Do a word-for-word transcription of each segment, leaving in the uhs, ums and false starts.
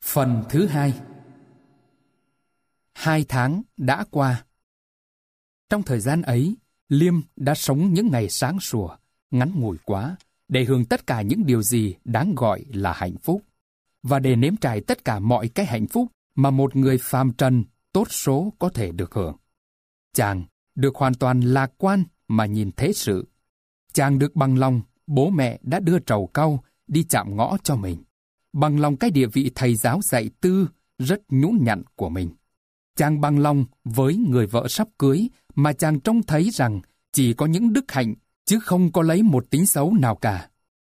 Phần thứ hai. Hai tháng đã qua. Trong thời gian ấy, Liêm đã sống những ngày sáng sủa, ngắn ngủi quá, để hưởng tất cả những điều gì đáng gọi là hạnh phúc, và để nếm trải tất cả mọi cái hạnh phúc mà một người phàm trần tốt số có thể được hưởng. Chàng được hoàn toàn lạc quan mà nhìn thế sự. Chàng được bằng lòng bố mẹ đã đưa trầu cau đi chạm ngõ cho mình, bằng lòng cái địa vị thầy giáo dạy tư rất nhũn nhặn của mình. Chàng bằng lòng với người vợ sắp cưới mà chàng trông thấy rằng chỉ có những đức hạnh chứ không có lấy một tính xấu nào cả.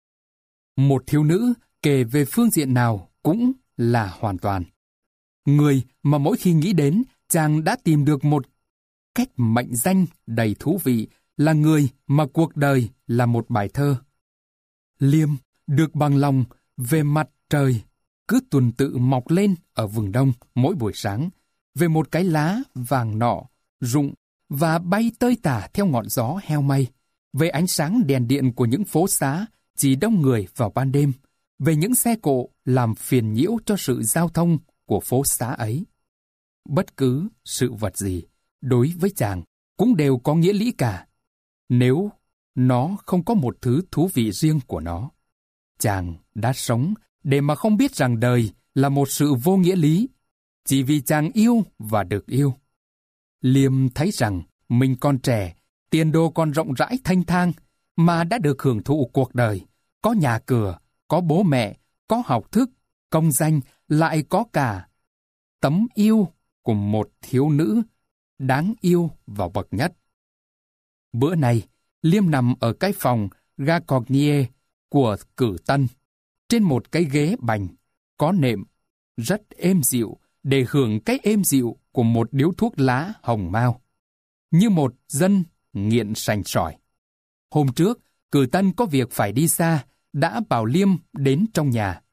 Một thiếu nữ kể về phương diện nào cũng là hoàn toàn. Người mà mỗi khi nghĩ đến chàng đã tìm được một cách mệnh danh đầy thú vị là người mà cuộc đời là một bài thơ. Liêm được bằng lòng về mặt trời cứ tuần tự mọc lên ở vùng đông mỗi buổi sáng, về một cái lá vàng nọ, rụng và bay tơi tả theo ngọn gió heo mây, về ánh sáng đèn điện của những phố xá chỉ đông người vào ban đêm, về những xe cộ làm phiền nhiễu cho sự giao thông của phố xá ấy. Bất cứ sự vật gì đối với chàng cũng đều có nghĩa lý cả, nếu nó không có một thứ thú vị riêng của nó. Chàng đã sống để mà không biết rằng đời là một sự vô nghĩa lý, chỉ vì chàng yêu và được yêu. Liêm thấy rằng mình còn trẻ, tiền đồ còn rộng rãi thanh thang, mà đã được hưởng thụ cuộc đời, có nhà cửa, có bố mẹ, có học thức, công danh, lại có cả tấm yêu của một thiếu nữ đáng yêu vào bậc nhất. Bữa nay, Liêm nằm ở cái phòng Gacognier của Cử Tân, trên một cái ghế bành, có nệm, rất êm dịu, để hưởng cái êm dịu của một điếu thuốc lá hồng mao, như một dân nghiện sành sỏi. Hôm trước, Cử Tân có việc phải đi xa, đã bảo Liêm đến trong nhà.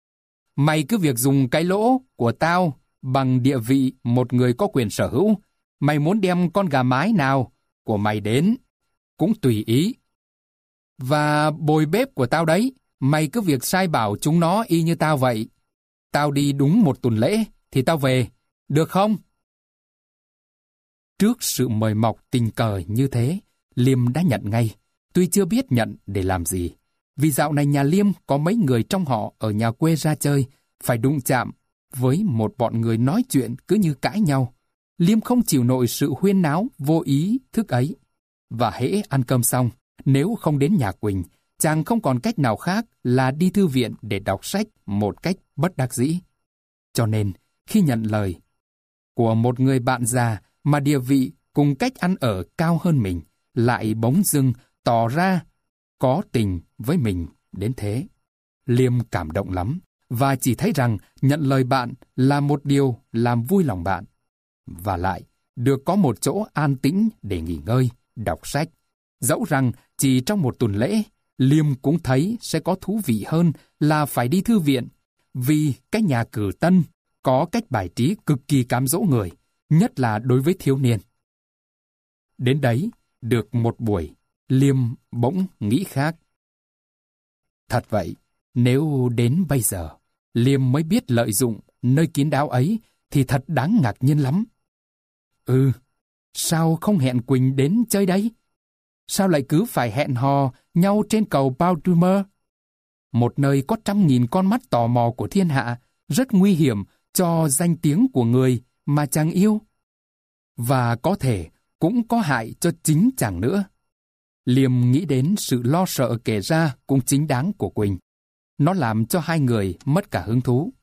Mày cứ việc dùng cái lỗ của tao bằng địa vị một người có quyền sở hữu. Mày muốn đem con gà mái nào của mày đến, cũng tùy ý. Và bồi bếp của tao đấy, mày cứ việc sai bảo chúng nó y như tao vậy. Tao đi đúng một tuần lễ thì tao về, được không? Trước sự mời mọc tình cờ như thế, Liêm đã nhận ngay, tuy chưa biết nhận để làm gì. Vì dạo này nhà Liêm có mấy người trong họ ở nhà quê ra chơi, phải đụng chạm với một bọn người nói chuyện cứ như cãi nhau. Liêm không chịu nổi sự huyên náo vô ý thức ấy. Và hễ ăn cơm xong, nếu không đến nhà Quỳnh, chàng không còn cách nào khác là đi thư viện để đọc sách một cách bất đắc dĩ. Cho nên, khi nhận lời của một người bạn già mà địa vị cùng cách ăn ở cao hơn mình, lại bỗng dưng tỏ ra có tình với mình đến thế, Liêm cảm động lắm, và chỉ thấy rằng nhận lời bạn là một điều làm vui lòng bạn. Và lại, được có một chỗ an tĩnh để nghỉ ngơi, đọc sách. Dẫu rằng chỉ trong một tuần lễ, Liêm cũng thấy sẽ có thú vị hơn là phải đi thư viện, vì cái nhà Cử Tân có cách bài trí cực kỳ cám dỗ người, nhất là đối với thiếu niên. Đến đấy, được một buổi, Liêm bỗng nghĩ khác. Thật vậy, nếu đến bây giờ, Liêm mới biết lợi dụng nơi kín đáo ấy, thì thật đáng ngạc nhiên lắm. Ừ, sao không hẹn Quỳnh đến chơi đấy? Sao lại cứ phải hẹn hò nhau trên cầu Baltimore? Một nơi có trăm nghìn con mắt tò mò của thiên hạ, rất nguy hiểm cho danh tiếng của người mà chàng yêu. Và có thể cũng có hại cho chính chàng nữa. Liêm nghĩ đến sự lo sợ kể ra cũng chính đáng của Quỳnh. Nó làm cho hai người mất cả hứng thú.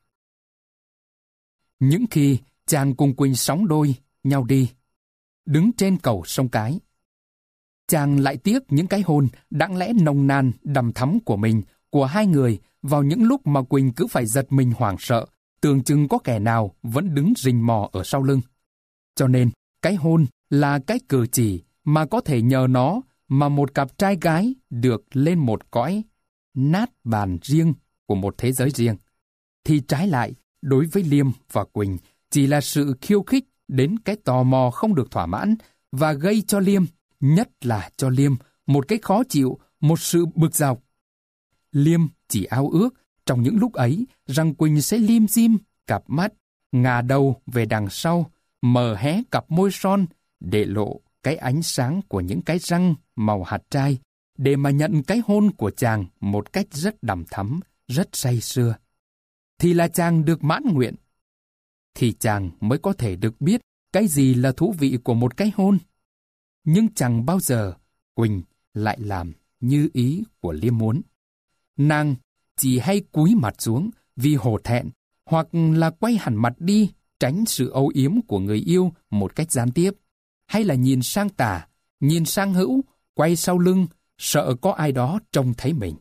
Những khi chàng cùng Quỳnh sóng đôi nhau đi, đứng trên cầu sông Cái, chàng lại tiếc những cái hôn đáng lẽ nồng nàn đằm thắm của mình, của hai người, vào những lúc mà Quỳnh cứ phải giật mình hoảng sợ, tưởng chừng có kẻ nào vẫn đứng rình mò ở sau lưng. Cho nên, cái hôn là cái cử chỉ mà có thể nhờ nó mà một cặp trai gái được lên một cõi nát bàn riêng của một thế giới riêng. Thì trái lại, đối với Liêm và Quỳnh, chỉ là sự khiêu khích đến cái tò mò không được thỏa mãn, và gây cho Liêm, nhất là cho Liêm, một cái khó chịu, một sự bực dọc. Liêm chỉ ao ước trong những lúc ấy rằng Quỳnh sẽ lim dim cặp mắt, ngả đầu về đằng sau, mở hé cặp môi son, để lộ cái ánh sáng của những cái răng màu hạt trai, để mà nhận cái hôn của chàng một cách rất đằm thắm, rất say sưa. Thì là chàng được mãn nguyện. Thì chàng mới có thể được biết cái gì là thú vị của một cái hôn. Nhưng chẳng bao giờ Quỳnh lại làm như ý của Liêm muốn. Nàng chỉ hay cúi mặt xuống vì hổ thẹn, hoặc là quay hẳn mặt đi tránh sự âu yếm của người yêu một cách gián tiếp, hay là nhìn sang tả, nhìn sang hữu, quay sau lưng, sợ có ai đó trông thấy mình.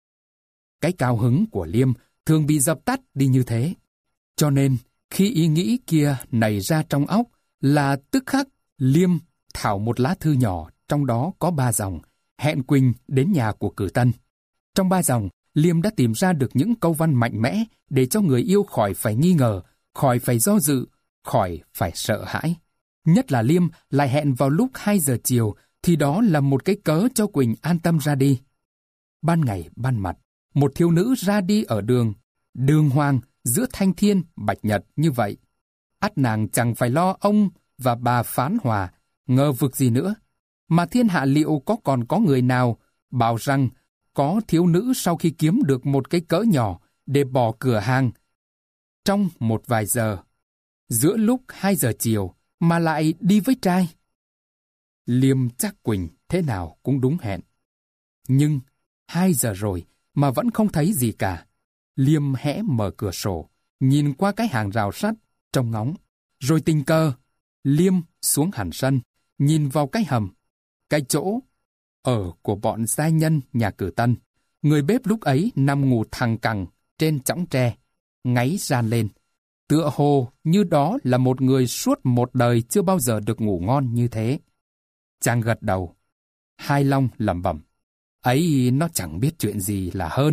Cái cao hứng của Liêm thường bị dập tắt đi như thế. Cho nên, khi ý nghĩ kia nảy ra trong óc, là tức khắc Liêm thảo một lá thư nhỏ, trong đó có ba dòng, hẹn Quỳnh đến nhà của Cử Tân. Trong ba dòng, Liêm đã tìm ra được những câu văn mạnh mẽ để cho người yêu khỏi phải nghi ngờ, khỏi phải do dự, khỏi phải sợ hãi. Nhất là Liêm lại hẹn vào lúc hai giờ chiều, thì đó là một cái cớ cho Quỳnh an tâm ra đi. Ban ngày ban mặt, một thiếu nữ ra đi ở đường, đường hoàng giữa thanh thiên bạch nhật như vậy. Ắt nàng chẳng phải lo ông và bà phán hòa, ngờ vực gì nữa. Mà thiên hạ liệu có còn có người nào bảo rằng có thiếu nữ sau khi kiếm được một cái cớ nhỏ để bỏ cửa hàng trong một vài giờ, giữa lúc hai giờ chiều, mà lại đi với trai. Liêm chắc Quỳnh thế nào cũng đúng hẹn. Nhưng hai giờ rồi mà vẫn không thấy gì cả. Liêm hẽ mở cửa sổ, nhìn qua cái hàng rào sắt, trông ngóng. Rồi tình cờ, Liêm xuống hẳn sân, nhìn vào cái hầm, cái chỗ ở của bọn giai nhân nhà Cử Tân. Người bếp lúc ấy nằm ngủ thẳng cẳng trên chõng tre, ngáy ran lên. Tựa hồ như đó là một người suốt một đời chưa bao giờ được ngủ ngon như thế. Chàng gật đầu. Hai long lẩm bẩm. Ấy nó chẳng biết chuyện gì là hơn.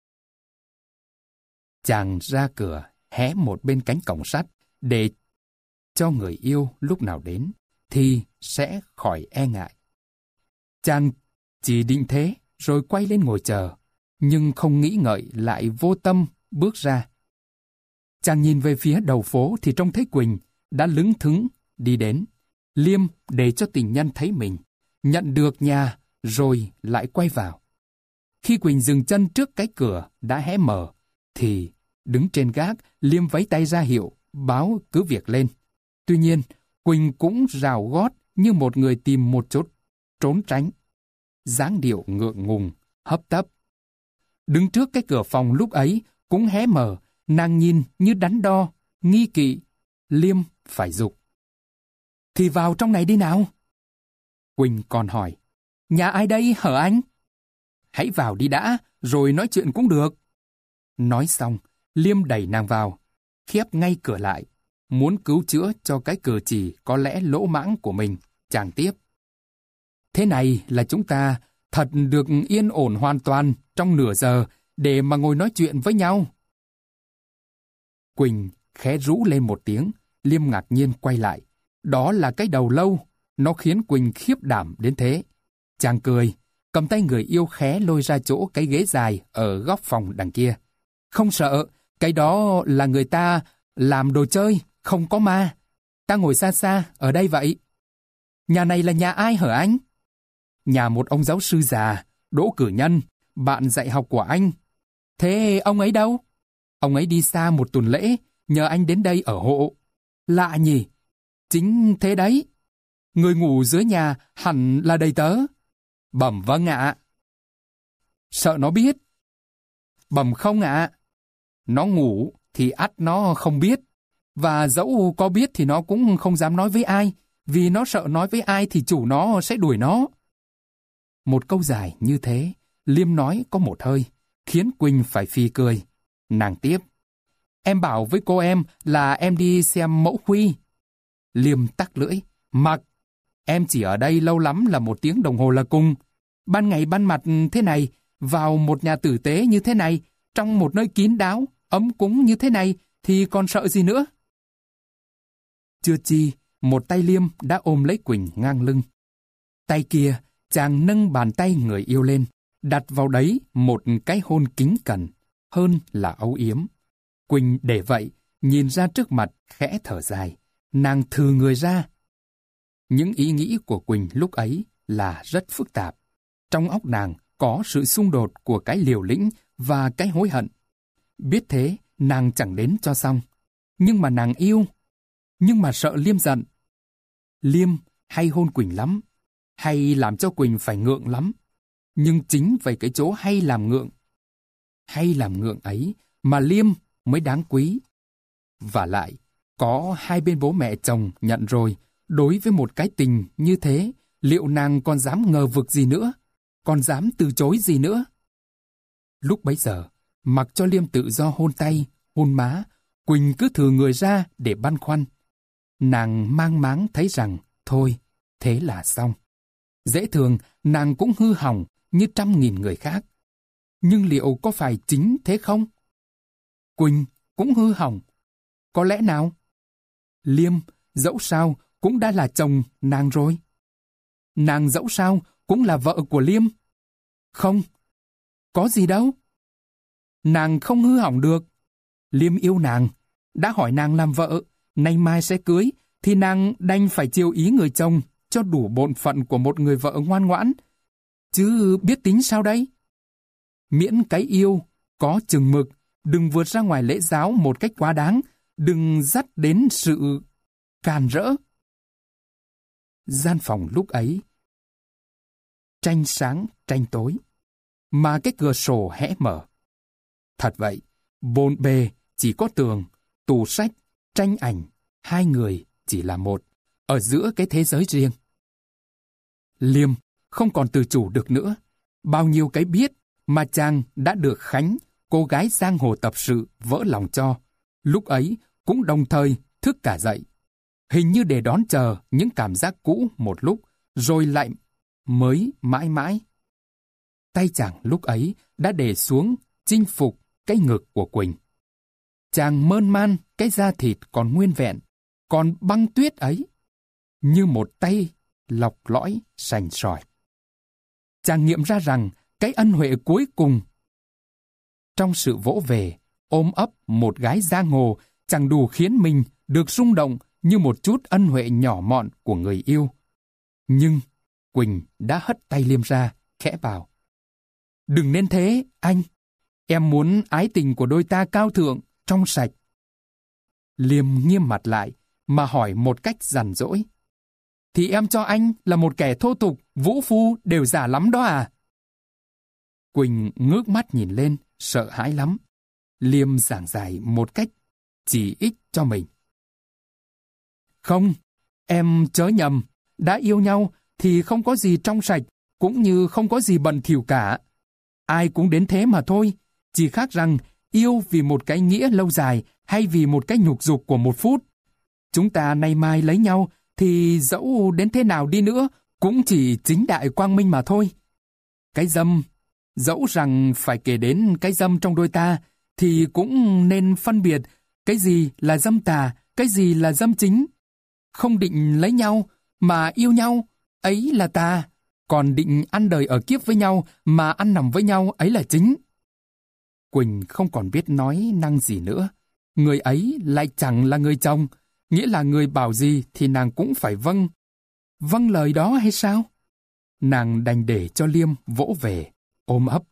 Chàng ra cửa, hé một bên cánh cổng sắt, để cho người yêu lúc nào đến, thì sẽ khỏi e ngại. Chàng chỉ định thế, rồi quay lên ngồi chờ, nhưng không nghĩ ngợi lại vô tâm bước ra. Chàng nhìn về phía đầu phố thì trông thấy Quỳnh đã lững thững đi đến. Liêm để cho tình nhân thấy mình, nhận được nhà rồi lại quay vào. Khi Quỳnh dừng chân trước cái cửa đã hé mở, thì đứng trên gác, Liêm vẫy tay ra hiệu, báo cứ việc lên. Tuy nhiên, Quỳnh cũng rào gót như một người tìm một chỗ trốn tránh. Dáng điệu ngượng ngùng, hấp tấp. Đứng trước cái cửa phòng lúc ấy cũng hé mở, nàng nhìn như đắn đo, nghi kỵ. Liêm phải giục. Thì vào trong này đi nào. Quỳnh còn hỏi, nhà ai đây hở anh? Hãy vào đi đã, rồi nói chuyện cũng được. Nói xong, Liêm đẩy nàng vào, khép ngay cửa lại, muốn cứu chữa cho cái cử chỉ có lẽ lỗ mãng của mình. Chàng tiếp. Thế này là chúng ta thật được yên ổn hoàn toàn trong nửa giờ để mà ngồi nói chuyện với nhau. Quỳnh khẽ rú lên một tiếng, Liêm ngạc nhiên quay lại. Đó là cái đầu lâu, nó khiến Quỳnh khiếp đảm đến thế. Chàng cười, cầm tay người yêu khẽ lôi ra chỗ cái ghế dài ở góc phòng đằng kia. Không sợ, cái đó là người ta làm đồ chơi, không có ma. Ta ngồi xa xa, ở đây vậy. Nhà này là nhà ai hở anh? Nhà một ông giáo sư già, Đỗ Cử Nhân, bạn dạy học của anh. Thế ông ấy đâu? Ông ấy đi xa một tuần lễ, nhờ anh đến đây ở hộ. Lạ nhỉ? Chính thế đấy. Người ngủ dưới nhà hẳn là đầy tớ. Bẩm vâng ạ. Sợ nó biết. Bẩm không ạ. Nó ngủ thì ắt nó không biết. Và dẫu có biết thì nó cũng không dám nói với ai, vì nó sợ nói với ai thì chủ nó sẽ đuổi nó. Một câu dài như thế, Liêm nói có một hơi, khiến Quỳnh phải phì cười. Nàng tiếp. Em bảo với cô em là em đi xem mẫu Huy. Liêm tắc lưỡi. Mặc, em chỉ ở đây lâu lắm là một tiếng đồng hồ là cùng. Ban ngày ban mặt thế này, vào một nhà tử tế như thế này, trong một nơi kín đáo, ấm cúng như thế này, thì còn sợ gì nữa? Chưa chi, một tay Liêm đã ôm lấy Quỳnh ngang lưng. Tay kia, chàng nâng bàn tay người yêu lên, đặt vào đấy một cái hôn kính cẩn, hơn là âu yếm. Quỳnh để vậy, nhìn ra trước mặt khẽ thở dài, nàng thừ người ra. Những ý nghĩ của Quỳnh lúc ấy là rất phức tạp. Trong óc nàng có sự xung đột của cái liều lĩnh và cái hối hận. Biết thế, nàng chẳng đến cho xong. Nhưng mà nàng yêu. Nhưng mà sợ Liêm giận. Liêm hay hôn Quỳnh lắm, hay làm cho Quỳnh phải ngượng lắm. Nhưng chính về cái chỗ hay làm ngượng, hay làm ngượng ấy mà Liêm mới đáng quý. Và lại, có hai bên bố mẹ chồng nhận rồi, đối với một cái tình như thế, liệu nàng còn dám ngờ vực gì nữa? Còn dám từ chối gì nữa? Lúc bấy giờ, mặc cho Liêm tự do hôn tay, hôn má, Quỳnh cứ thừ người ra để băn khoăn. Nàng mang máng thấy rằng, thôi, thế là xong. Dễ thường, nàng cũng hư hỏng như trăm nghìn người khác. Nhưng liệu có phải chính thế không? Quỳnh cũng hư hỏng. Có lẽ nào? Liêm, dẫu sao, cũng đã là chồng nàng rồi. Nàng dẫu sao, cũng là vợ của Liêm. Không, có gì đâu. Nàng không hư hỏng được. Liêm yêu nàng, đã hỏi nàng làm vợ, nay mai sẽ cưới, thì nàng đành phải chiều ý người chồng cho đủ bổn phận của một người vợ ngoan ngoãn. Chứ biết tính sao đấy? Miễn cái yêu, có chừng mực, đừng vượt ra ngoài lễ giáo một cách quá đáng, đừng dắt đến sự càn rỡ. Gian phòng lúc ấy tranh sáng tranh tối, mà cái cửa sổ hé mở. Thật vậy, bồn bề chỉ có tường, tủ sách, tranh ảnh, hai người chỉ là một, ở giữa cái thế giới riêng. Liêm không còn tự chủ được nữa. Bao nhiêu cái biết mà chàng đã được Khánh, cô gái giang hồ tập sự, vỡ lòng cho, lúc ấy cũng đồng thời thức cả dậy. Hình như để đón chờ những cảm giác cũ một lúc, rồi lại mới mãi mãi. Tay chàng lúc ấy đã để xuống chinh phục cái ngực của Quỳnh. Chàng mơn man cái da thịt còn nguyên vẹn, còn băng tuyết ấy, như một tay lọc lõi sành sỏi. Chàng nghiệm ra rằng cái ân huệ cuối cùng trong sự vỗ về, ôm ấp một gái giang hồ chẳng đủ khiến mình được rung động như một chút ân huệ nhỏ mọn của người yêu. Nhưng Quỳnh đã hất tay Liêm ra, khẽ bảo: "Đừng nên thế, anh. Em muốn ái tình của đôi ta cao thượng, trong sạch." Liêm nghiêm mặt lại, mà hỏi một cách giàn dỗi: "Thì em cho anh là một kẻ thô tục, vũ phu đều giả lắm đó à?" Quỳnh ngước mắt nhìn lên, sợ hãi lắm. Liêm giảng giải một cách chỉ ích cho mình: "Không, em chớ nhầm. Đã yêu nhau thì không có gì trong sạch, cũng như không có gì bẩn thỉu cả. Ai cũng đến thế mà thôi. Chỉ khác rằng yêu vì một cái nghĩa lâu dài hay vì một cái nhục dục của một phút. Chúng ta nay mai lấy nhau thì dẫu đến thế nào đi nữa cũng chỉ chính đại quang minh mà thôi. Cái dâm, dẫu rằng phải kể đến cái dâm trong đôi ta, thì cũng nên phân biệt cái gì là dâm tà, cái gì là dâm chính. Không định lấy nhau mà yêu nhau, ấy là tà. Còn định ăn đời ở kiếp với nhau mà ăn nằm với nhau, ấy là chính." Quỳnh không còn biết nói năng gì nữa. Người ấy lại chẳng là người chồng, nghĩa là người bảo gì thì nàng cũng phải vâng. Vâng lời đó hay sao? Nàng đành để cho Liêm vỗ về, ôm ấp.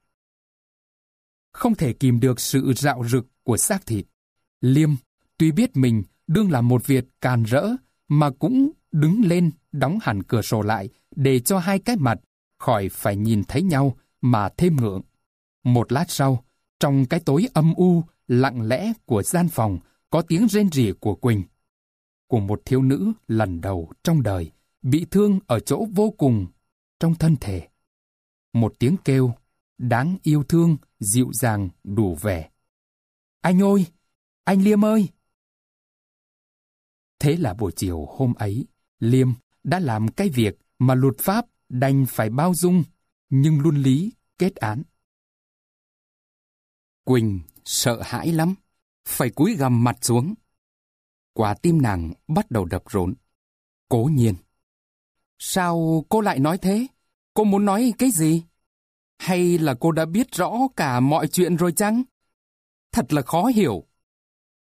Không thể kìm được sự rạo rực của xác thịt. Liêm, tuy biết mình đương là một việc càn rỡ, mà cũng đứng lên đóng hẳn cửa sổ lại để cho hai cái mặt khỏi phải nhìn thấy nhau mà thêm ngượng. Một lát sau, trong cái tối âm u, lặng lẽ của gian phòng, có tiếng rên rỉ của Quỳnh. Của một thiếu nữ lần đầu trong đời, bị thương ở chỗ vô cùng trong thân thể. Một tiếng kêu, đáng yêu thương, dịu dàng, đủ vẻ: "Anh ơi! Anh Liêm ơi!" Thế là buổi chiều hôm ấy, Liêm đã làm cái việc mà luật pháp đành phải bao dung, nhưng luân lý kết án. Quỳnh sợ hãi lắm, phải cúi gằm mặt xuống. Quả tim nàng bắt đầu đập rộn. Cố nhiên: "Sao cô lại nói thế? Cô muốn nói cái gì? Hay là cô đã biết rõ cả mọi chuyện rồi chăng? Thật là khó hiểu."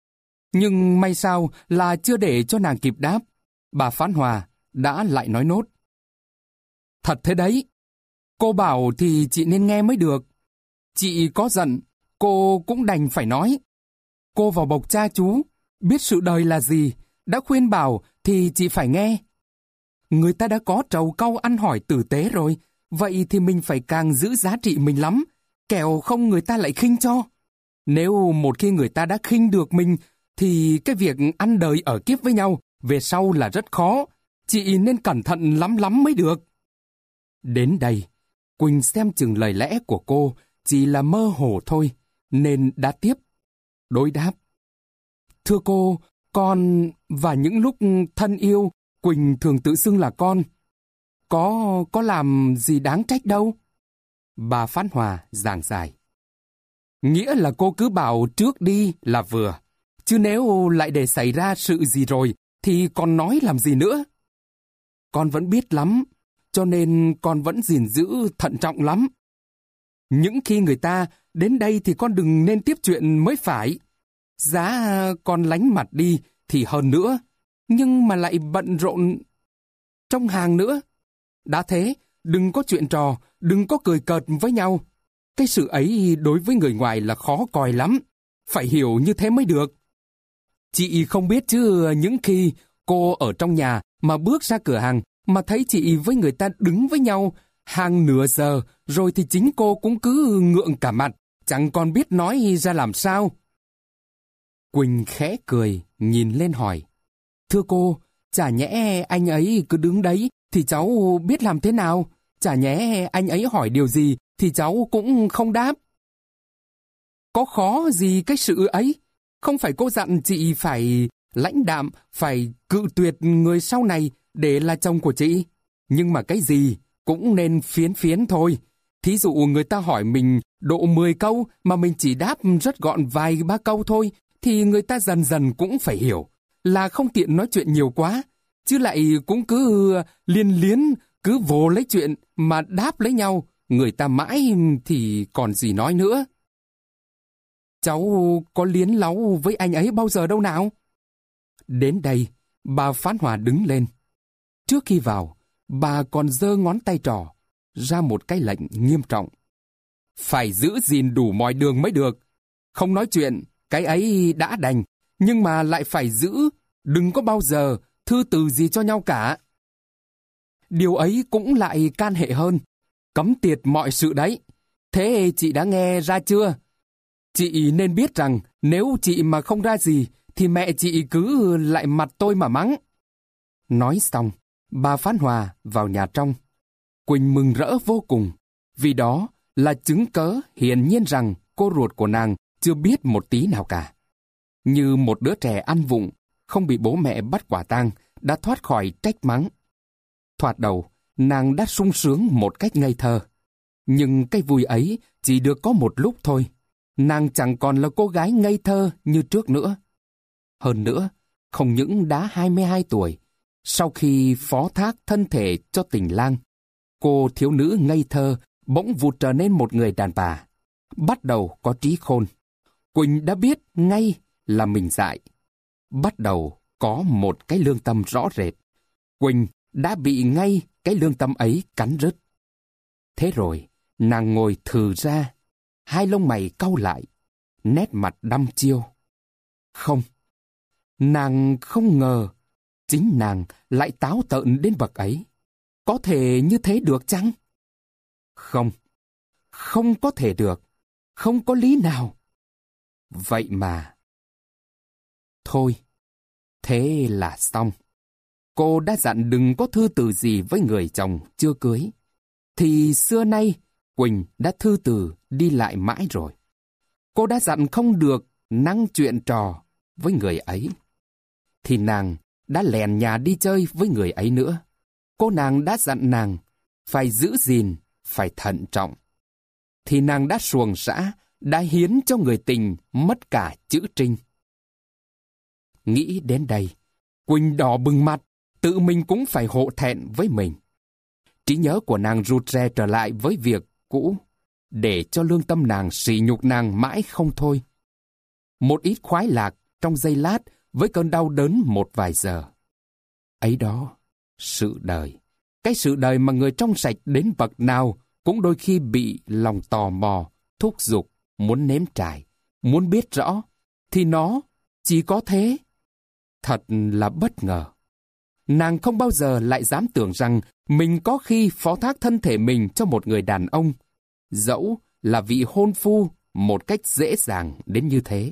Nhưng may sao là chưa để cho nàng kịp đáp, bà Phán Hòa đã lại nói nốt. Thật thế đấy, cô bảo thì chị nên nghe mới được. Chị có giận, cô cũng đành phải nói. Cô vào bộc cha chú, biết sự đời là gì, đã khuyên bảo thì chị phải nghe. Người ta đã có trầu cau ăn hỏi tử tế rồi, vậy thì mình phải càng giữ giá trị mình lắm, kẻo không người ta lại khinh cho. Nếu một khi người ta đã khinh được mình, thì cái việc ăn đời ở kiếp với nhau về sau là rất khó. Chị nên cẩn thận lắm lắm mới được. Đến đây, Quỳnh xem chừng lời lẽ của cô chỉ là mơ hồ thôi, nên đã tiếp, đối đáp. Thưa cô, con và những lúc thân yêu, Quỳnh thường tự xưng là con. Có, có làm gì đáng trách đâu. Bà Phán Hòa giảng giải. Nghĩa là cô cứ bảo trước đi là vừa. Chứ nếu lại để xảy ra sự gì rồi, thì còn nói làm gì nữa. Con vẫn biết lắm, cho nên con vẫn gìn giữ thận trọng lắm. Những khi người ta đến đây thì con đừng nên tiếp chuyện mới phải. Giá con lánh mặt đi thì hơn nữa, nhưng mà lại bận rộn trong hàng nữa. Đã thế, đừng có chuyện trò, đừng có cười cợt với nhau. Cái sự ấy đối với người ngoài là khó coi lắm, phải hiểu như thế mới được. Chị không biết chứ, những khi cô ở trong nhà mà bước ra cửa hàng mà thấy chị với người ta đứng với nhau hàng nửa giờ, rồi thì chính cô cũng cứ ngượng cả mặt, chẳng còn biết nói ra làm sao. Quỳnh khẽ cười, nhìn lên hỏi. Thưa cô, chả nhẽ anh ấy cứ đứng đấy thì cháu biết làm thế nào? Chả nhẽ anh ấy hỏi điều gì thì cháu cũng không đáp? Có khó gì cái sự ấy? Không phải cô dặn chị phải lãnh đạm, phải cự tuyệt người sau này để là chồng của chị. Nhưng mà cái gì cũng nên phiến phiến thôi. Thí dụ người ta hỏi mình độ mười câu mà mình chỉ đáp rất gọn vài ba câu thôi, thì người ta dần dần cũng phải hiểu là không tiện nói chuyện nhiều quá, chứ lại cũng cứ liên liến, cứ vồ lấy chuyện mà đáp lấy nhau, người ta mãi thì còn gì nói nữa. Cháu có liến láu với anh ấy bao giờ đâu nào? Đến đây, bà Phán Hòa đứng lên. Trước khi vào, bà còn giơ ngón tay trỏ ra một cái lệnh nghiêm trọng. Phải giữ gìn đủ mọi đường mới được. Không nói chuyện, cái ấy đã đành, nhưng mà lại phải giữ, đừng có bao giờ thư từ gì cho nhau cả. Điều ấy cũng lại can hệ hơn, cấm tiệt mọi sự đấy. Thế chị đã nghe ra chưa? Chị nên biết rằng nếu chị mà không ra gì, thì mẹ chị cứ lại mặt tôi mà mắng. Nói xong, bà Phán Hòa vào nhà trong. Quỳnh mừng rỡ vô cùng, vì đó là chứng cớ hiển nhiên rằng cô ruột của nàng chưa biết một tí nào cả. Như một đứa trẻ ăn vụng, không bị bố mẹ bắt quả tang, đã thoát khỏi trách mắng. Thoạt đầu, nàng đã sung sướng một cách ngây thơ. Nhưng cái vui ấy chỉ được có một lúc thôi. Nàng chẳng còn là cô gái ngây thơ như trước nữa. Hơn nữa, không những đã hai mươi hai tuổi, sau khi phó thác thân thể cho tình lang, cô thiếu nữ ngây thơ bỗng vụt trở nên một người đàn bà, bắt đầu có trí khôn. Quỳnh đã biết ngay là mình dại, bắt đầu có một cái lương tâm rõ rệt. Quỳnh đã bị ngay cái lương tâm ấy cắn rứt. Thế rồi, nàng ngồi thừ ra, hai lông mày cau lại, nét mặt đăm chiêu. Không, nàng không ngờ, chính nàng lại táo tợn đến bậc ấy. Có thể như thế được chăng? Không, không có thể được, không có lý nào. Vậy mà... Thôi, thế là xong. Cô đã dặn đừng có thư từ gì với người chồng chưa cưới. Thì xưa nay, Quỳnh đã thư từ đi lại mãi rồi. Cô đã dặn không được năng chuyện trò với người ấy. Thì nàng đã lèn nhà đi chơi với người ấy nữa. Cô nàng đã dặn nàng phải giữ gìn, phải thận trọng. Thì nàng đã xuồng xã, đã hiến cho người tình mất cả chữ trinh. Nghĩ đến đây, Quỳnh đỏ bừng mặt, tự mình cũng phải hộ thẹn với mình. Trí nhớ của nàng rụt rè trở lại với việc cũ, để cho lương tâm nàng sỉ nhục nàng mãi không thôi. Một ít khoái lạc trong giây lát với cơn đau đớn một vài giờ. Ấy đó, sự đời. Cái sự đời mà người trong sạch đến bậc nào cũng đôi khi bị lòng tò mò, thúc giục, muốn nếm trải, muốn biết rõ, thì nó chỉ có thế. Thật là bất ngờ. Nàng không bao giờ lại dám tưởng rằng mình có khi phó thác thân thể mình cho một người đàn ông, dẫu là vị hôn phu một cách dễ dàng đến như thế.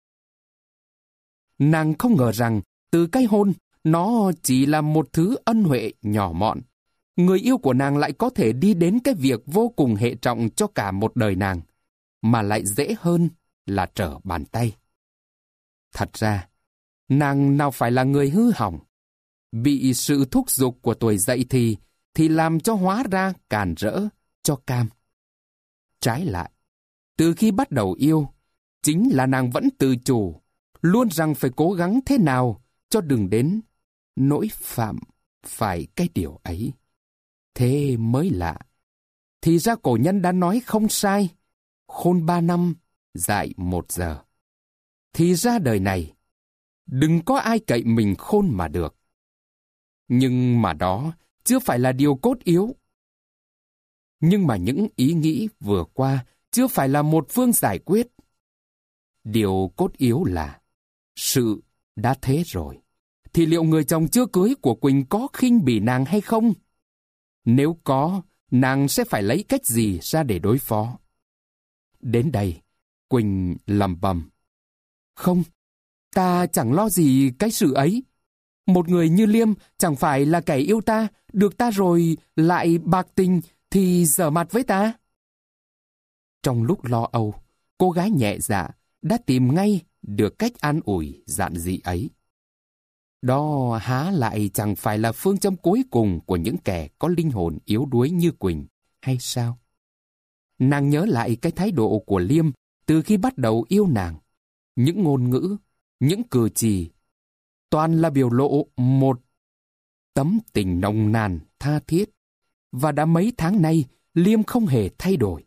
Nàng không ngờ rằng từ cái hôn, nó chỉ là một thứ ân huệ nhỏ mọn. Người yêu của nàng lại có thể đi đến cái việc vô cùng hệ trọng cho cả một đời nàng, mà lại dễ hơn là trở bàn tay. Thật ra, nàng nào phải là người hư hỏng. Bị sự thúc giục của tuổi dậy thì, thì làm cho hóa ra càn rỡ, cho cam. Trái lại, từ khi bắt đầu yêu, chính là nàng vẫn tự chủ, luôn rằng phải cố gắng thế nào cho đừng đến nỗi phạm phải cái điều ấy. Thế mới lạ. Thì ra cổ nhân đã nói không sai, khôn ba năm, dại một giờ. Thì ra đời này, đừng có ai cậy mình khôn mà được. Nhưng mà đó chưa phải là điều cốt yếu. Nhưng mà những ý nghĩ vừa qua chưa phải là một phương giải quyết. Điều cốt yếu là sự đã thế rồi. Thì liệu người chồng chưa cưới của Quỳnh có khinh bỉ nàng hay không? Nếu có, nàng sẽ phải lấy cách gì ra để đối phó? Đến đây, Quỳnh lẩm bẩm. Không, ta chẳng lo gì cái sự ấy. Một người như Liêm chẳng phải là kẻ yêu ta, được ta rồi lại bạc tình thì dở mặt với ta. Trong lúc lo âu, cô gái nhẹ dạ đã tìm ngay được cách an ủi dạn dị ấy. Đó há lại chẳng phải là phương châm cuối cùng của những kẻ có linh hồn yếu đuối như Quỳnh, hay sao? Nàng nhớ lại cái thái độ của Liêm từ khi bắt đầu yêu nàng. Những ngôn ngữ, những cử chỉ, toàn là biểu lộ một tấm tình nồng nàn, tha thiết. Và đã mấy tháng nay, Liêm không hề thay đổi.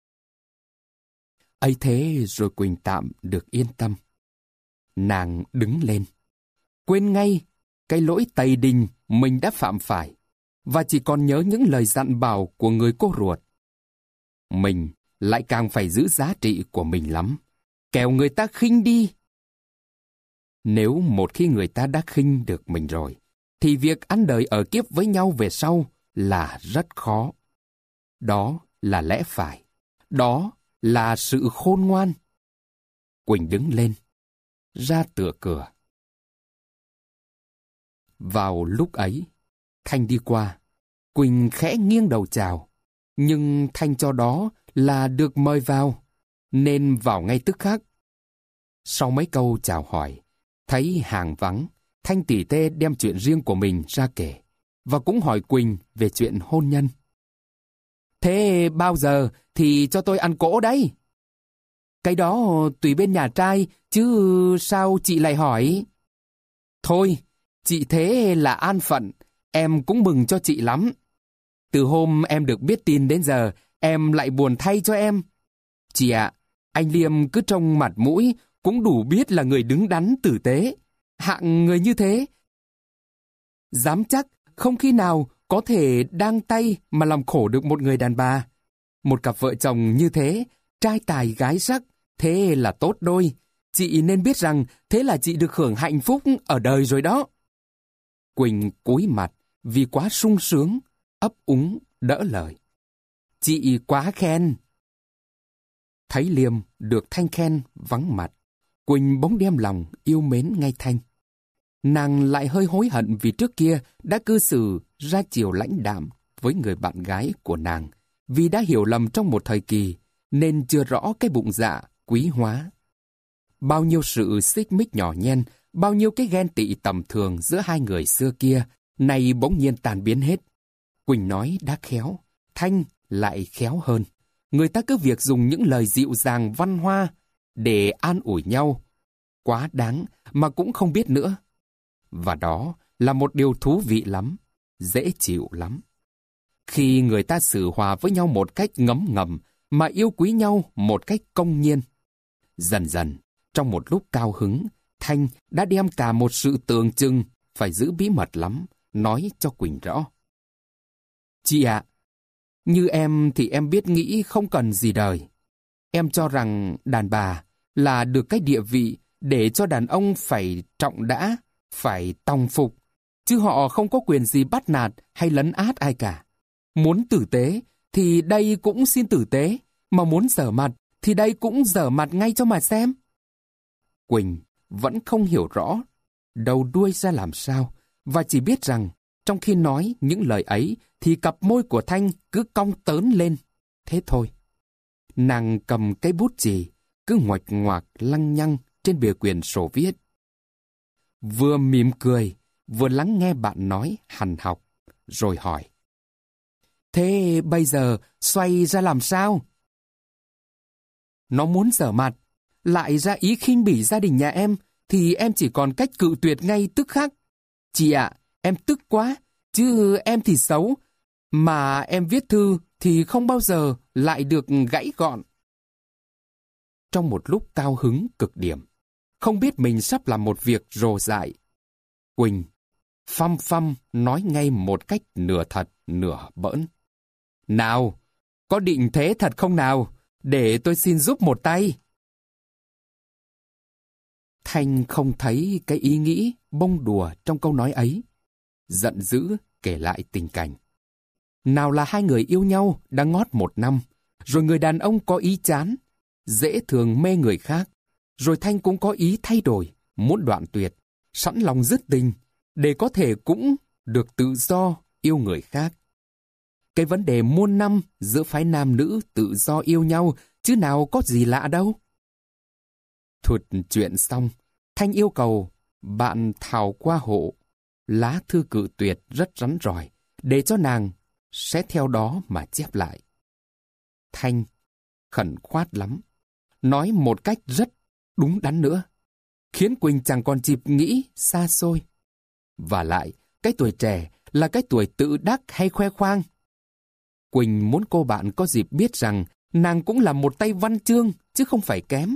Ấy thế rồi Quỳnh tạm được yên tâm. Nàng đứng lên, quên ngay cái lỗi tày đình mình đã phạm phải, và chỉ còn nhớ những lời dặn bảo của người cô ruột. Mình lại càng phải giữ giá trị của mình lắm, kẻo người ta khinh đi. Nếu một khi người ta đã khinh được mình rồi, thì việc ăn đời ở kiếp với nhau về sau là rất khó. Đó là lẽ phải. Đó là sự khôn ngoan. Quỳnh đứng lên, ra tựa cửa. Vào lúc ấy, Thanh đi qua. Quỳnh khẽ nghiêng đầu chào, nhưng Thanh cho đó là được mời vào, nên vào ngay tức khắc. Sau mấy câu chào hỏi, thấy hàng vắng, Thanh tỉ tê đem chuyện riêng của mình ra kể, và cũng hỏi Quỳnh về chuyện hôn nhân. Thế bao giờ thì cho tôi ăn cỗ đấy? Cái đó tùy bên nhà trai, chứ sao chị lại hỏi? Thôi, chị thế là an phận, em cũng mừng cho chị lắm. Từ hôm em được biết tin đến giờ, em lại buồn thay cho em. Chị ạ, à, anh Liêm cứ trông mặt mũi, cũng đủ biết là người đứng đắn tử tế. Hạng người như thế, dám chắc không khi nào có thể đang tay mà làm khổ được một người đàn bà. Một cặp vợ chồng như thế, trai tài gái sắc, thế là tốt đôi. Chị nên biết rằng thế là chị được hưởng hạnh phúc ở đời rồi đó. Quỳnh cúi mặt vì quá sung sướng, ấp úng đỡ lời. Chị quá khen. Thấy Liêm được Thanh khen vắng mặt, Quỳnh bỗng đem lòng yêu mến ngay Thanh. Nàng lại hơi hối hận vì trước kia đã cư xử ra chiều lãnh đạm với người bạn gái của nàng, vì đã hiểu lầm trong một thời kỳ nên chưa rõ cái bụng dạ quý hóa. Bao nhiêu sự xích mích nhỏ nhen, bao nhiêu cái ghen tị tầm thường giữa hai người xưa kia, nay bỗng nhiên tan biến hết. Quỳnh nói đã khéo, Thanh lại khéo hơn. Người ta cứ việc dùng những lời dịu dàng văn hoa để an ủi nhau. Quá đáng mà cũng không biết nữa. Và đó là một điều thú vị lắm, dễ chịu lắm. Khi người ta xử hòa với nhau một cách ngấm ngầm mà yêu quý nhau một cách công nhiên. Dần dần, trong một lúc cao hứng, Thanh đã đem cả một sự tưởng chừng phải giữ bí mật lắm, nói cho Quỳnh rõ. Chị ạ, như em thì em biết nghĩ không cần gì đời. Em cho rằng đàn bà là được cái địa vị để cho đàn ông phải trọng đã, phải tòng phục, chứ họ không có quyền gì bắt nạt hay lấn át ai cả. Muốn tử tế thì đây cũng xin tử tế, mà muốn dở mặt thì đây cũng dở mặt ngay cho mà xem. Quỳnh vẫn không hiểu rõ đầu đuôi ra làm sao, và chỉ biết rằng trong khi nói những lời ấy thì cặp môi của Thanh cứ cong tớn lên. Thế thôi. Nàng cầm cái bút chì, cứ ngoạch ngoạc lăng nhăng trên bìa quyển sổ viết. Vừa mỉm cười, vừa lắng nghe bạn nói hằn học, rồi hỏi. Thế bây giờ xoay ra làm sao? Nó muốn dở mặt, lại ra ý khinh bỉ gia đình nhà em, thì em chỉ còn cách cự tuyệt ngay tức khắc. Chị ạ, em tức quá, chứ em thì xấu, mà em viết thư thì không bao giờ lại được gãy gọn. Trong một lúc cao hứng cực điểm, không biết mình sắp làm một việc rồ dại, Quỳnh phăm phăm nói ngay một cách nửa thật nửa bỡn. Nào, có định thế thật không nào? Để tôi xin giúp một tay. Thanh không thấy cái ý nghĩ bông đùa trong câu nói ấy. Giận dữ kể lại tình cảnh. Nào là hai người yêu nhau đã ngót một năm, rồi người đàn ông có ý chán, dễ thường mê người khác, rồi Thanh cũng có ý thay đổi, muốn đoạn tuyệt, sẵn lòng dứt tình, để có thể cũng được tự do yêu người khác. Cái vấn đề muôn năm giữa phái nam nữ tự do yêu nhau, chứ nào có gì lạ đâu. Thuật chuyện xong, Thanh yêu cầu bạn thảo qua hộ lá thư cự tuyệt rất rắn rỏi, để cho nàng sẽ theo đó mà chép lại. Thanh khẩn khoát lắm, nói một cách rất đúng đắn nữa, khiến Quỳnh chẳng còn dịp nghĩ xa xôi. Và lại, cái tuổi trẻ là cái tuổi tự đắc hay khoe khoang. Quỳnh muốn cô bạn có dịp biết rằng nàng cũng là một tay văn chương, chứ không phải kém.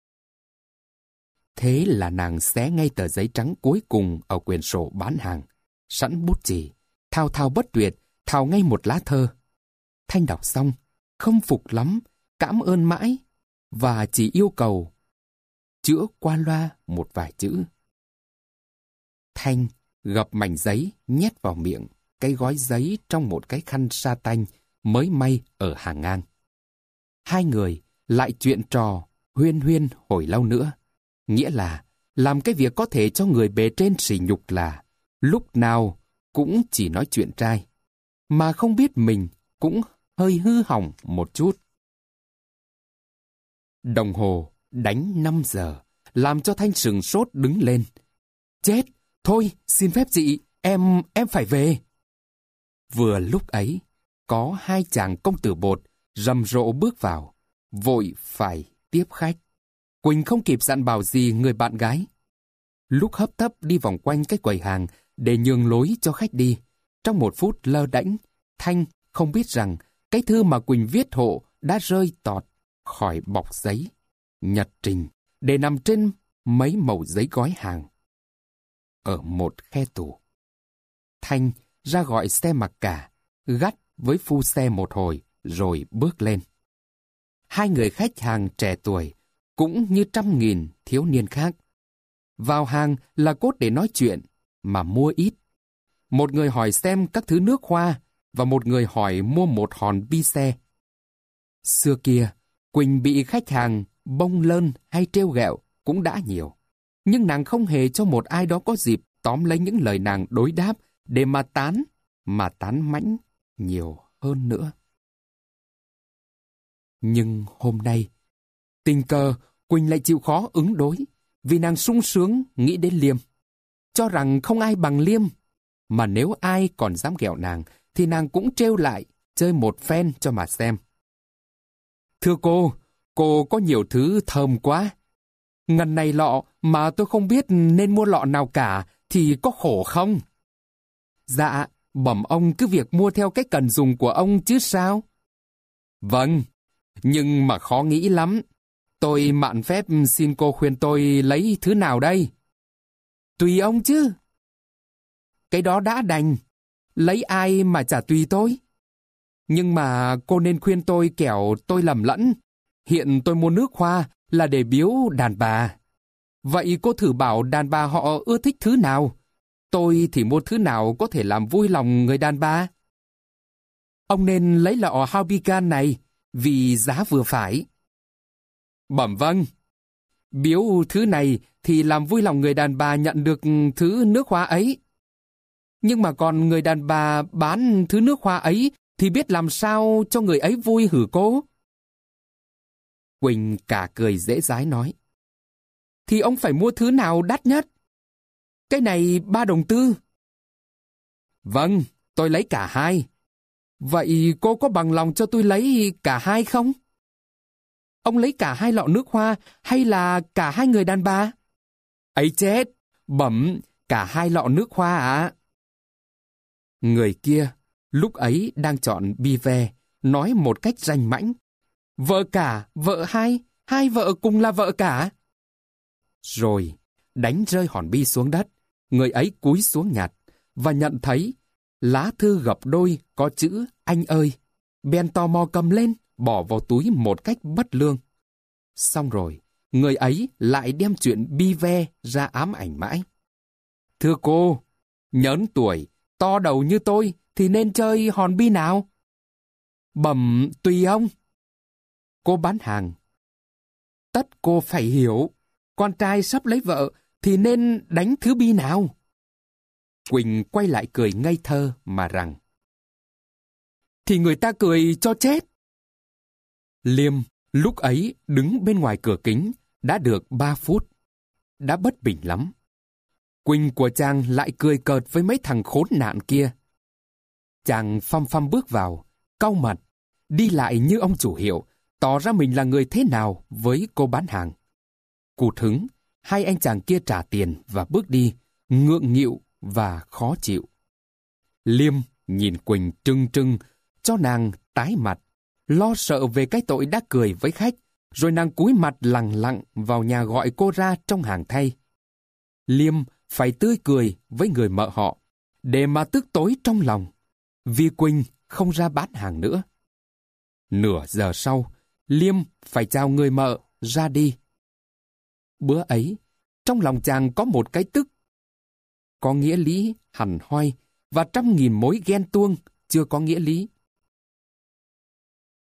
Thế là nàng xé ngay tờ giấy trắng cuối cùng ở quyển sổ bán hàng, sẵn bút chì, thao thao bất tuyệt, thao ngay một lá thơ. Thanh đọc xong, không phục lắm, cảm ơn mãi, và chỉ yêu cầu chữa qua loa một vài chữ. Thanh gập mảnh giấy nhét vào miệng cái gói giấy trong một cái khăn sa tanh mới may ở hàng ngang. Hai người lại chuyện trò huyên huyên hồi lâu nữa, nghĩa là làm cái việc có thể cho người bề trên sỉ nhục là lúc nào cũng chỉ nói chuyện trai, mà không biết mình cũng hơi hư hỏng một chút. Đồng hồ đánh năm giờ, làm cho Thanh sừng sốt đứng lên. Chết, thôi, xin phép chị, em, em phải về. Vừa lúc ấy, có hai chàng công tử bột rầm rộ bước vào, vội phải tiếp khách. Quỳnh không kịp dặn bảo gì người bạn gái. Lúc hấp tấp đi vòng quanh cái quầy hàng để nhường lối cho khách đi, trong một phút lơ đễnh, Thanh không biết rằng cái thư mà Quỳnh viết hộ đã rơi tọt khỏi bọc giấy, nhật trình, để nằm trên mấy mẩu giấy gói hàng. Ở một khe tủ. Thanh ra gọi xe mặc cả, gắt với phu xe một hồi, rồi bước lên. Hai người khách hàng trẻ tuổi, cũng như trăm nghìn thiếu niên khác. Vào hàng là cốt để nói chuyện, mà mua ít. Một người hỏi xem các thứ nước hoa, và một người hỏi mua một hòn bi xe. Xưa kia, Quỳnh bị khách hàng bông lơn hay trêu ghẹo cũng đã nhiều. Nhưng nàng không hề cho một ai đó có dịp tóm lấy những lời nàng đối đáp để mà tán, mà tán mãnh nhiều hơn nữa. Nhưng hôm nay, tình cờ Quỳnh lại chịu khó ứng đối, vì nàng sung sướng nghĩ đến Liêm. Cho rằng không ai bằng Liêm, mà nếu ai còn dám ghẹo nàng, thì nàng cũng trêu lại, chơi một phen cho mà xem. Thưa cô, cô có nhiều thứ thơm quá. Ngần này lọ mà tôi không biết nên mua lọ nào cả, thì có khổ không? Dạ, bẩm ông cứ việc mua theo cách cần dùng của ông chứ sao? Vâng, nhưng mà khó nghĩ lắm. Tôi mạn phép xin cô khuyên tôi lấy thứ nào đây? Tùy ông chứ. Cái đó đã đành. Lấy ai mà chả tùy tôi. Nhưng mà cô nên khuyên tôi kẻo tôi lầm lẫn. Hiện tôi mua nước hoa là để biếu đàn bà. Vậy cô thử bảo đàn bà họ ưa thích thứ nào. Tôi thì mua thứ nào có thể làm vui lòng người đàn bà. Ông nên lấy lọ Haubigan này vì giá vừa phải. Bẩm vâng. Biếu thứ này thì làm vui lòng người đàn bà nhận được thứ nước hoa ấy. Nhưng mà còn người đàn bà bán thứ nước hoa ấy thì biết làm sao cho người ấy vui hử cô? Quỳnh cả cười dễ dãi nói. Thì ông phải mua thứ nào đắt nhất? Cái này ba đồng tư. Vâng, tôi lấy cả hai. Vậy cô có bằng lòng cho tôi lấy cả hai không? Ông lấy cả hai lọ nước hoa hay là cả hai người đàn bà? Ấy chết, bẩm, cả hai lọ nước hoa ạ. Người kia, lúc ấy đang chọn bi ve, nói một cách ranh mãnh. Vợ cả, vợ hai, hai vợ cùng là vợ cả. Rồi, đánh rơi hòn bi xuống đất, người ấy cúi xuống nhặt, và nhận thấy lá thư gập đôi có chữ anh ơi. Bèn tò mò cầm lên, bỏ vào túi một cách bất lương. Xong rồi, người ấy lại đem chuyện bi ve ra ám ảnh mãi. Thưa cô, nhớn tuổi, to đầu như tôi thì nên chơi hòn bi nào? Bẩm tùy ông. Cô bán hàng. Tất cô phải hiểu, con trai sắp lấy vợ thì nên đánh thứ bi nào? Quỳnh quay lại cười ngây thơ mà rằng. Thì người ta cười cho chết. Liêm lúc ấy đứng bên ngoài cửa kính đã được ba phút. Đã bất bình lắm. Quỳnh của chàng lại cười cợt với mấy thằng khốn nạn kia. Chàng phăm phăm bước vào, cau mặt, đi lại như ông chủ hiệu, tỏ ra mình là người thế nào với cô bán hàng. Cụt hứng, hai anh chàng kia trả tiền và bước đi, ngượng nghịu và khó chịu. Liêm nhìn Quỳnh trưng trưng, cho nàng tái mặt, lo sợ về cái tội đã cười với khách, rồi nàng cúi mặt lẳng lặng vào nhà gọi cô ra trong hàng thay. Liêm phải tươi cười với người mợ họ, để mà tức tối trong lòng, vì Quỳnh không ra bán hàng nữa. Nửa giờ sau, Liêm phải chào người mợ ra đi. Bữa ấy, trong lòng chàng có một cái tức, có nghĩa lý hằn hoi và trăm nghìn mối ghen tuông chưa có nghĩa lý.